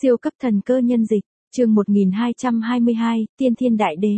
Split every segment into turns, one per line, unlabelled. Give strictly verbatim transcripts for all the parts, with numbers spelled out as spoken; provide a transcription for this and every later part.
Siêu cấp thần cơ nhân dịch, chương một nghìn hai trăm hai mươi hai, Tiên Thiên Đại Đế.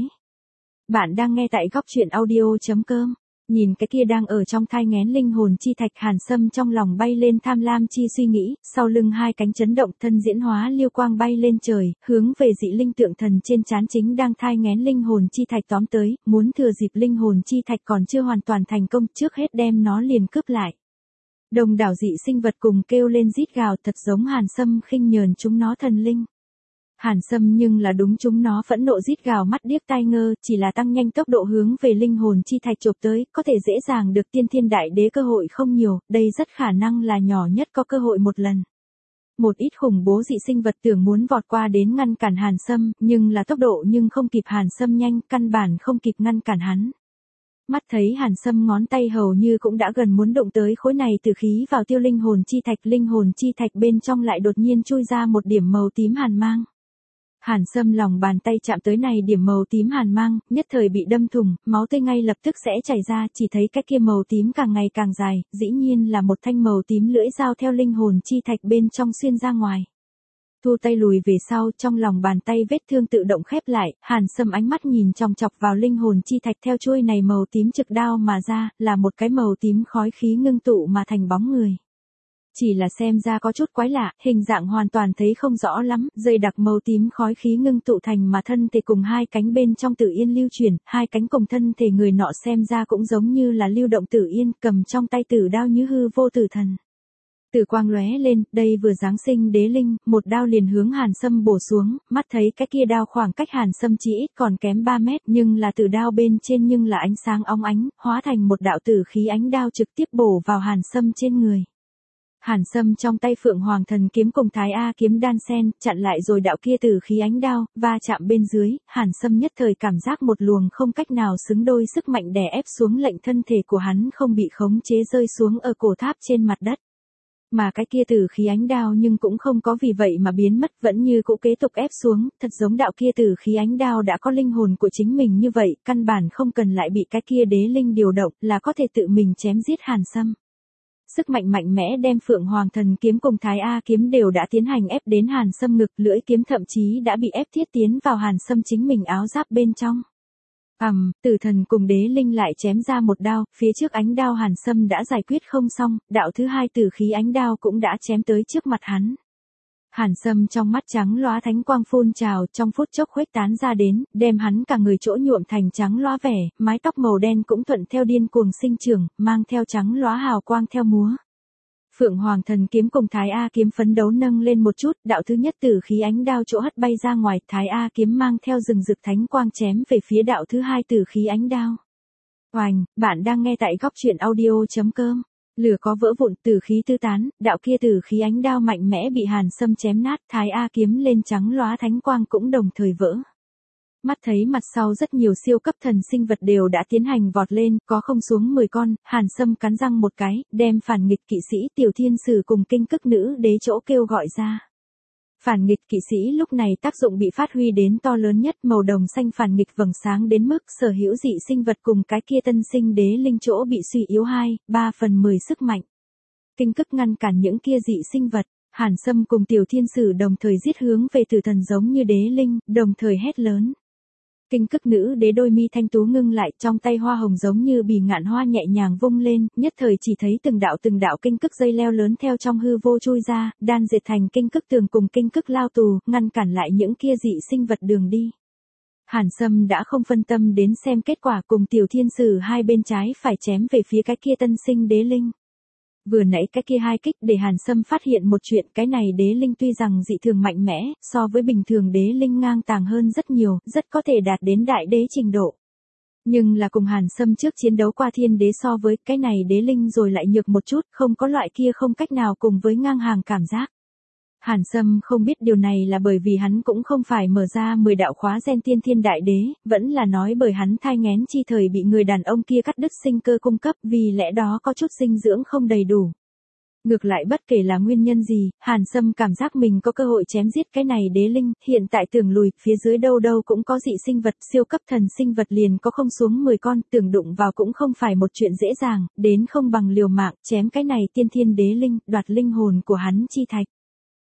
Bạn đang nghe tại góc truyện audio chấm com. Nhìn cái kia đang ở trong thai nghén linh hồn chi thạch, Hàn Sâm trong lòng bay lên tham lam chi suy nghĩ, sau lưng hai cánh chấn động, thân diễn hóa liêu quang bay lên trời, hướng về dị linh tượng thần trên trán chính đang thai nghén linh hồn chi thạch tóm tới, muốn thừa dịp linh hồn chi thạch còn chưa hoàn toàn thành công, trước hết đem nó liền cướp lại. Đồng đảo dị sinh vật cùng kêu lên rít gào, thật giống Hàn Sâm khinh nhờn chúng nó thần linh. Hàn Sâm nhưng là đúng chúng nó phẫn nộ rít gào, mắt điếc tai ngơ, chỉ là tăng nhanh tốc độ hướng về linh hồn chi thạch chộp tới, có thể dễ dàng được Tiên Thiên Đại Đế cơ hội không nhiều, đây rất khả năng là nhỏ nhất có cơ hội một lần. Một ít khủng bố dị sinh vật tưởng muốn vọt qua đến ngăn cản Hàn Sâm, nhưng là tốc độ nhưng không kịp Hàn Sâm nhanh, căn bản không kịp ngăn cản hắn. Mắt thấy Hàn Sâm ngón tay hầu như cũng đã gần muốn đụng tới khối này tử khí vào tiêu linh hồn chi thạch, linh hồn chi thạch bên trong lại đột nhiên chui ra một điểm màu tím hàn mang. Hàn Sâm lòng bàn tay chạm tới này điểm màu tím hàn mang, nhất thời bị đâm thủng, máu tươi ngay lập tức sẽ chảy ra, chỉ thấy cái kia màu tím càng ngày càng dài, dĩ nhiên là một thanh màu tím lưỡi dao theo linh hồn chi thạch bên trong xuyên ra ngoài. Thu tay lùi về sau, trong lòng bàn tay vết thương tự động khép lại, Hàn Sâm ánh mắt nhìn chòng chọc vào linh hồn chi thạch theo chuôi này màu tím trực đao mà ra, là một cái màu tím khói khí ngưng tụ mà thành bóng người. Chỉ là xem ra có chút quái lạ, hình dạng hoàn toàn thấy không rõ lắm, dây đặc màu tím khói khí ngưng tụ thành mà thân thể cùng hai cánh bên trong tử yên lưu chuyển, hai cánh cùng thân thể người nọ xem ra cũng giống như là lưu động tử yên, cầm trong tay tử đao như hư vô tử thần. Tử quang lóe lên, đây vừa giáng sinh đế linh, một đao liền hướng Hàn Sâm bổ xuống, mắt thấy cái kia đao khoảng cách Hàn Sâm chỉ ít còn kém ba mét, nhưng là tử đao bên trên nhưng là ánh sáng óng ánh, hóa thành một đạo tử khí ánh đao trực tiếp bổ vào Hàn Sâm trên người. Hàn Sâm trong tay Phượng Hoàng Thần kiếm cùng Thái A kiếm đan sen, chặn lại rồi đạo kia tử khí ánh đao, va chạm bên dưới, Hàn Sâm nhất thời cảm giác một luồng không cách nào xứng đôi sức mạnh đè ép xuống, lệnh thân thể của hắn không bị khống chế rơi xuống ở cổ tháp trên mặt đất. Mà cái kia tử khí ánh đao nhưng cũng không có vì vậy mà biến mất, vẫn như cũ kế tục ép xuống, thật giống đạo kia tử khí ánh đao đã có linh hồn của chính mình như vậy, căn bản không cần lại bị cái kia đế linh điều động, là có thể tự mình chém giết Hàn Sâm. Sức mạnh mạnh mẽ đem Phượng Hoàng Thần kiếm cùng Thái A kiếm đều đã tiến hành ép đến Hàn Sâm ngực, lưỡi kiếm thậm chí đã bị ép thiết tiến vào Hàn Sâm chính mình áo giáp bên trong. Ầm, um, tử thần cùng đế linh lại chém ra một đao, phía trước ánh đao Hàn Sâm đã giải quyết không xong, đạo thứ hai tử khí ánh đao cũng đã chém tới trước mặt hắn. Hàn Sâm trong mắt trắng lóa thánh quang phun trào, trong phút chốc khuếch tán ra đến, đem hắn cả người chỗ nhuộm thành trắng lóa vẻ, mái tóc màu đen cũng thuận theo điên cuồng sinh trưởng, mang theo trắng lóa hào quang theo múa. Phượng Hoàng Thần kiếm cùng Thái A kiếm phấn đấu nâng lên một chút, đạo thứ nhất tử khí ánh đao chỗ hất bay ra ngoài, Thái A kiếm mang theo rừng rực thánh quang chém về phía đạo thứ hai tử khí ánh đao. Oành, bạn đang nghe tại góc truyện audio chấm com. Lửa có vỡ vụn, tử khí tư tán, đạo kia tử khí ánh đao mạnh mẽ bị Hàn Sâm chém nát, Thái A kiếm lên trắng lóa thánh quang cũng đồng thời vỡ. Mắt thấy mặt sau rất nhiều siêu cấp thần sinh vật đều đã tiến hành vọt lên, có không xuống mười con, Hàn Sâm cắn răng một cái, đem phản nghịch kỵ sĩ Tiểu Thiên Sử cùng kinh cức nữ đế chỗ kêu gọi ra. Phản nghịch kỵ sĩ lúc này tác dụng bị phát huy đến to lớn nhất, màu đồng xanh phản nghịch vầng sáng đến mức sở hữu dị sinh vật cùng cái kia tân sinh đế linh chỗ bị suy yếu hai, ba phần mười sức mạnh. Kinh cức ngăn cản những kia dị sinh vật, Hàn Sâm cùng Tiểu Thiên Sử đồng thời giết hướng về tử thần giống như đế linh, đồng thời hét lớn. Kinh cức nữ đế đôi mi thanh tú ngưng lại, trong tay hoa hồng giống như bì ngạn hoa nhẹ nhàng vung lên, nhất thời chỉ thấy từng đạo từng đạo kinh cức dây leo lớn theo trong hư vô chui ra, đan dệt thành kinh cức tường cùng kinh cức lao tù, ngăn cản lại những kia dị sinh vật đường đi. Hàn Sâm đã không phân tâm đến xem kết quả, cùng Tiểu Thiên Sử hai bên trái phải chém về phía cái kia tân sinh đế linh. Vừa nãy cái kia hai kích để Hàn Sâm phát hiện một chuyện, cái này đế linh tuy rằng dị thường mạnh mẽ, so với bình thường đế linh ngang tàng hơn rất nhiều, rất có thể đạt đến đại đế trình độ. Nhưng là cùng Hàn Sâm trước chiến đấu qua thiên đế so với cái này đế linh rồi lại nhược một chút, không có loại kia không cách nào cùng với ngang hàng cảm giác. Hàn Sâm không biết điều này là bởi vì hắn cũng không phải mở ra mười đạo khóa gen tiên thiên đại đế, vẫn là nói bởi hắn thai nghén chi thời bị người đàn ông kia cắt đứt sinh cơ cung cấp, vì lẽ đó có chút dinh dưỡng không đầy đủ. Ngược lại bất kể là nguyên nhân gì, Hàn Sâm cảm giác mình có cơ hội chém giết cái này đế linh, hiện tại tưởng lùi, phía dưới đâu đâu cũng có dị sinh vật, siêu cấp thần sinh vật liền có không xuống mười con, tưởng đụng vào cũng không phải một chuyện dễ dàng, đến không bằng liều mạng, chém cái này tiên thiên đế linh, đoạt linh hồn của hắn chi thạch.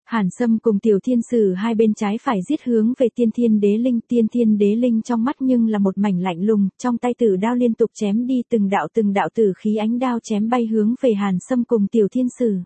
Hàn Sâm cùng Tiểu Thiên Sử hai bên trái phải giết hướng về Tiên Thiên Đế Linh, Tiên Thiên Đế Linh trong mắt nhưng là một mảnh lạnh lùng, trong tay tử đao liên tục chém đi từng đạo từng đạo tử khí ánh đao chém bay hướng về Hàn Sâm cùng Tiểu Thiên Sử.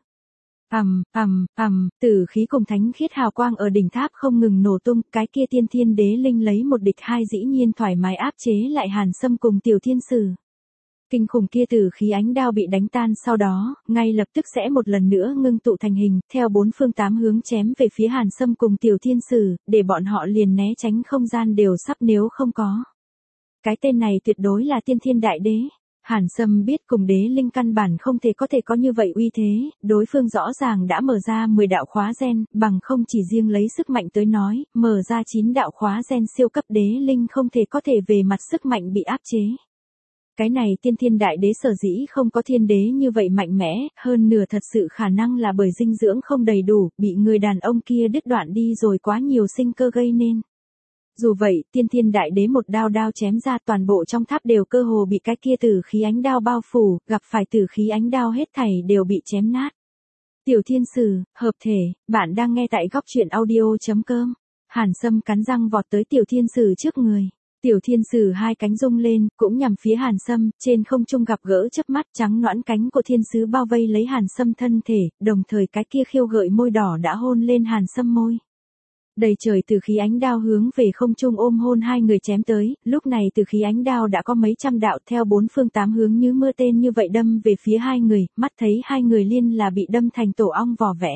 Ầm, ầm, ầm, tử khí cùng thánh khiết hào quang ở đỉnh tháp không ngừng nổ tung, cái kia Tiên Thiên Đế Linh lấy một địch hai dĩ nhiên thoải mái áp chế lại Hàn Sâm cùng Tiểu Thiên Sử. Kinh khủng kia tử khí ánh đao bị đánh tan sau đó, ngay lập tức sẽ một lần nữa ngưng tụ thành hình, theo bốn phương tám hướng chém về phía Hàn Sâm cùng Tiểu Thiên Sử, để bọn họ liền né tránh không gian đều sắp nếu không có. Cái tên này tuyệt đối là Tiên Thiên Đại Đế. Hàn Sâm biết cùng đế linh căn bản không thể có thể có như vậy uy thế, đối phương rõ ràng đã mở ra mười đạo khóa gen, bằng không chỉ riêng lấy sức mạnh tới nói, mở ra chín đạo khóa gen siêu cấp đế linh không thể có thể về mặt sức mạnh bị áp chế. Cái này Tiên Thiên Đại Đế sở dĩ không có thiên đế như vậy mạnh mẽ, hơn nửa thật sự khả năng là bởi dinh dưỡng không đầy đủ, bị người đàn ông kia đứt đoạn đi rồi quá nhiều sinh cơ gây nên. Dù vậy, Tiên Thiên Đại Đế một đao đao chém ra toàn bộ trong tháp đều cơ hồ bị cái kia tử khí ánh đao bao phủ, gặp phải tử khí ánh đao hết thảy đều bị chém nát. Tiểu Thiên Sử, hợp thể, bạn đang nghe tại góc truyện audio chấm com. Hàn Sâm cắn răng vọt tới Tiểu Thiên Sử trước người. Tiểu Thiên Sử hai cánh rung lên, cũng nhằm phía Hàn Sâm, trên không trung gặp gỡ chớp mắt trắng nõn cánh của thiên sứ bao vây lấy Hàn Sâm thân thể, đồng thời cái kia khiêu gợi môi đỏ đã hôn lên Hàn Sâm môi. Đầy trời từ khí ánh đao hướng về không trung ôm hôn hai người chém tới, lúc này từ khí ánh đao đã có mấy trăm đạo theo bốn phương tám hướng như mưa tên như vậy đâm về phía hai người, mắt thấy hai người liên là bị đâm thành tổ ong vỏ vẽ.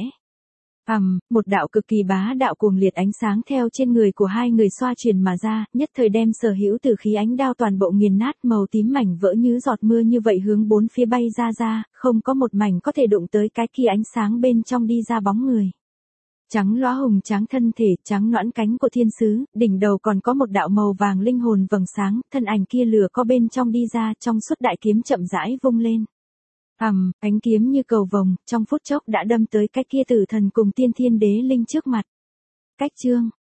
Ầm, um, một đạo cực kỳ bá đạo cuồng liệt ánh sáng theo trên người của hai người xoa truyền mà ra, nhất thời đem sở hữu tử khí ánh đao toàn bộ nghiền nát, màu tím mảnh vỡ như giọt mưa như vậy hướng bốn phía bay ra ra, không có một mảnh có thể đụng tới cái kia ánh sáng bên trong đi ra bóng người. Trắng lóa hùng tráng thân thể, trắng nõn cánh của thiên sứ, đỉnh đầu còn có một đạo màu vàng linh hồn vầng sáng, thân ảnh kia lửa có bên trong đi ra, trong suốt đại kiếm chậm rãi vung lên. Ầm, um, ánh kiếm như cầu vồng, trong phút chốc đã đâm tới cái kia tử thần cùng Tiên Thiên Đế Linh trước mặt. Cách chương